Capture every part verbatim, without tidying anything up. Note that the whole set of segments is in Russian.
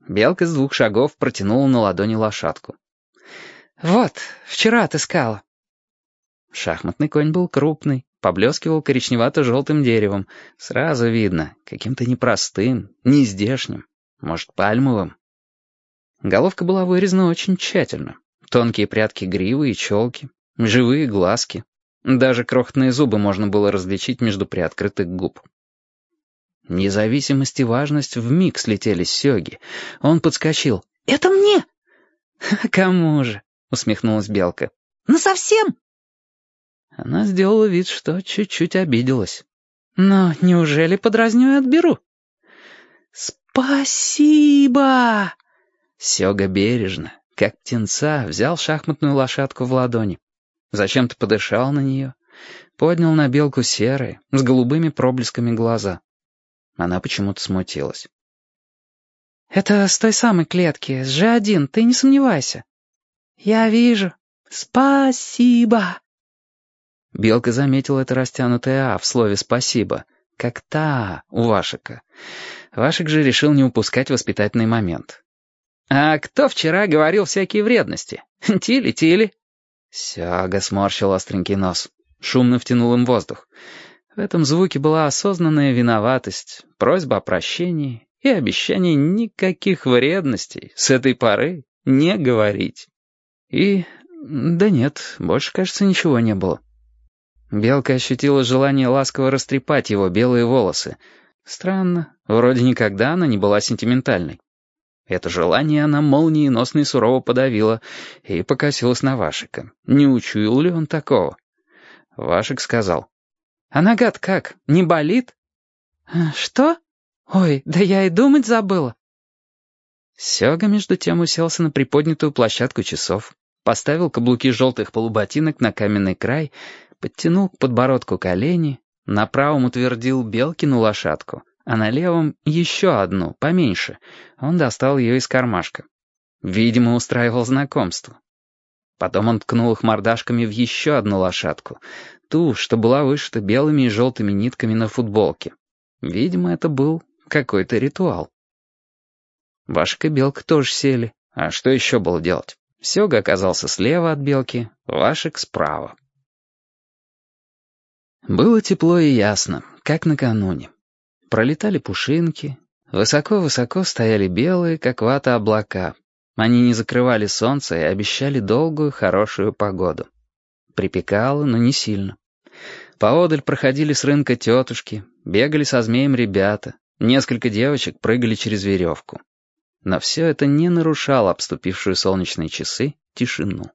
Белка с двух шагов протянула на ладони лошадку. «Вот, вчера отыскала». Шахматный конь был крупный, поблескивал коричневато-желтым деревом. Сразу видно, каким-то непростым, нездешним, может, пальмовым. Головка была вырезана очень тщательно. Тонкие прядки гривы и челки, живые глазки. Даже крохотные зубы можно было различить между приоткрытых губ. Независимость и важность вмиг слетели с Сёги. Он подскочил. «Это мне!» «Кому же?» — усмехнулась Белка. «Насовсем?» Она сделала вид, что чуть-чуть обиделась. «Но неужели подразню и отберу?» «Спасибо!» Сёга бережно, как птенца, взял шахматную лошадку в ладони. Зачем-то подышал на нее. Поднял на Белку серые, с голубыми проблесками глаза. Она почему-то смутилась. «Это с той самой клетки, с Ж один, ты не сомневайся». «Я вижу. Спасибо». Белка заметила это растянутое «а» в слове «спасибо», как «та» у Вашика. Вашик же решил не упускать воспитательный момент. «А кто вчера говорил всякие вредности? Тили-тили?» Сёга сморщил остренький нос, шумно втянул им воздух. В этом звуке была осознанная виноватость, просьба о прощении и обещание никаких вредностей с этой поры не говорить. И... да нет, больше, кажется, ничего не было. Белка ощутила желание ласково растрепать его белые волосы. Странно, вроде никогда она не была сентиментальной. Это желание она молниеносно и сурово подавила и покосилась на Вашика. Не учуял ли он такого? Вашик сказал: «А нога-то как, не болит?» «Что? Ой, да я и думать забыла». Сёга между тем уселся на приподнятую площадку часов, поставил каблуки желтых полуботинок на каменный край, подтянул к подбородку колени, на правом утвердил Белкину лошадку, а на левом еще одну, поменьше. Он достал ее из кармашка. Видимо, устраивал знакомство. Потом он ткнул их мордашками в еще одну лошадку, ту, что была вышита белыми и желтыми нитками на футболке. Видимо, это был какой-то ритуал. Вашик и Белка тоже сели. А что еще было делать? Сёга оказался слева от Белки, Вашик справа. Было тепло и ясно, как накануне. Пролетали пушинки, высоко-высоко стояли белые, как вата, облака. Они не закрывали солнце и обещали долгую, хорошую погоду. Припекало, но не сильно. Поодаль проходили с рынка тетушки, бегали со змеем ребята, несколько девочек прыгали через веревку. Но все это не нарушало обступившую солнечные часы тишину.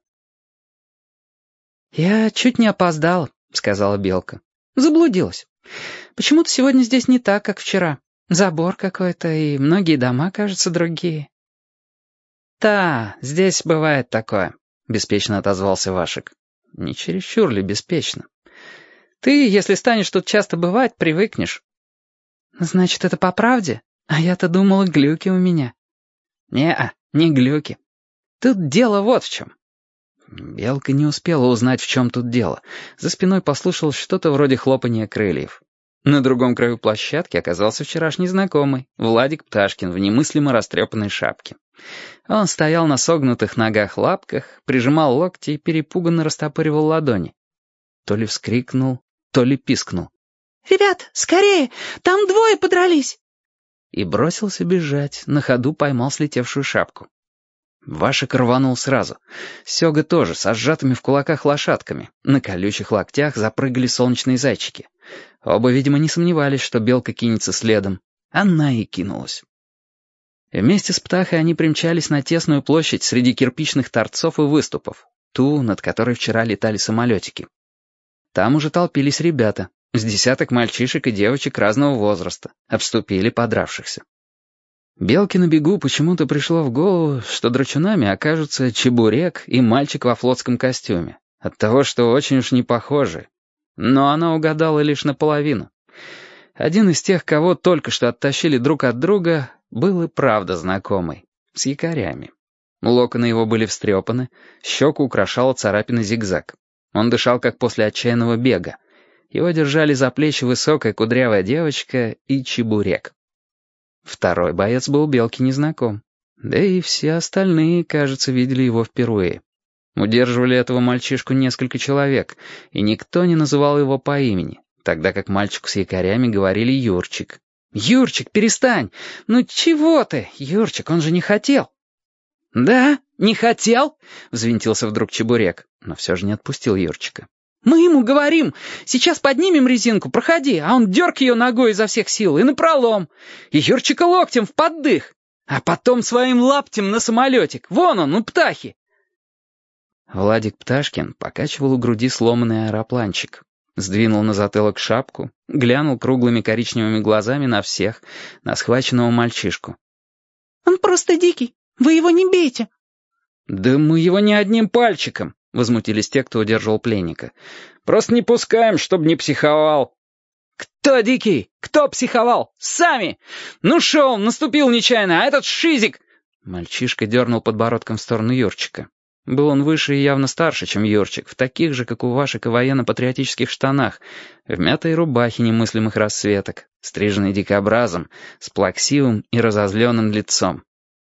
«Я чуть не опоздала», — сказала Белка. «Заблудилась. Почему-то сегодня здесь не так, как вчера. Забор какой-то, и многие дома, кажется, другие». «Да, здесь бывает такое», — беспечно отозвался Вашик. «Не чересчур ли беспечно? Ты, если станешь тут часто бывать, привыкнешь». «Значит, это по правде? А я-то думала, глюки у меня». «Не-а, не глюки. Тут дело вот в чем». Белка не успела узнать, в чем тут дело. За спиной послышалось что-то вроде хлопания крыльев. На другом краю площадки оказался вчерашний знакомый, Владик Пташкин в немыслимо растрепанной шапке. Он стоял на согнутых ногах-лапках, прижимал локти и перепуганно растопыривал ладони. То ли вскрикнул, то ли пискнул. «Ребят, скорее! Там двое подрались!» И бросился бежать, на ходу поймал слетевшую шапку. Вашик рванул сразу. Сёга тоже, со сжатыми в кулаках лошадками. На колючих локтях запрыгали солнечные зайчики. Оба, видимо, не сомневались, что Белка кинется следом. Она и кинулась. Вместе с Птахой они примчались на тесную площадь среди кирпичных торцов и выступов, ту, над которой вчера летали самолетики. Там уже толпились ребята, с десяток мальчишек и девочек разного возраста, обступили подравшихся. Белке на бегу почему-то пришло в голову, что драчунами окажутся Чебурек и мальчик во флотском костюме, оттого что очень уж не похожи. Но она угадала лишь наполовину. Один из тех, кого только что оттащили друг от друга, был и правда знакомый, с якорями. Локоны его были встрепаны, щеку украшала царапина зигзаг. Он дышал, как после отчаянного бега. Его держали за плечи высокая кудрявая девочка и Чебурек. Второй боец был Белке незнаком. Да и все остальные, кажется, видели его впервые. Удерживали этого мальчишку несколько человек, и никто не называл его по имени, тогда как мальчику с якорями говорили Юрчик. «Юрчик, перестань! Ну чего ты? Юрчик, он же не хотел!» «Да, не хотел?» — взвинтился вдруг Чебурек, но все же не отпустил Юрчика. «Мы ему говорим, сейчас поднимем резинку, проходи, а он дерг ее ногой изо всех сил и напролом, и Юрчика локтем в поддых, а потом своим лаптем на самолетик, вон он, у птахи». Владик Пташкин покачивал у груди сломанный аэропланчик, сдвинул на затылок шапку, глянул круглыми коричневыми глазами на всех, на схваченного мальчишку. «Он просто дикий, вы его не бейте». «Да мы его не одним пальчиком», — возмутились те, кто удерживал пленника. «Просто не пускаем, чтобы не психовал». «Кто дикий? Кто психовал? Сами! Ну шел, наступил нечаянно, а этот шизик...» Мальчишка дернул подбородком в сторону Юрчика. Был он выше и явно старше, чем Юрчик, в таких же, как у Вашек, и военно-патриотических штанах, в мятой рубахе немыслимых расцветок, стриженной дикобразом, с плаксивым и разозленным лицом.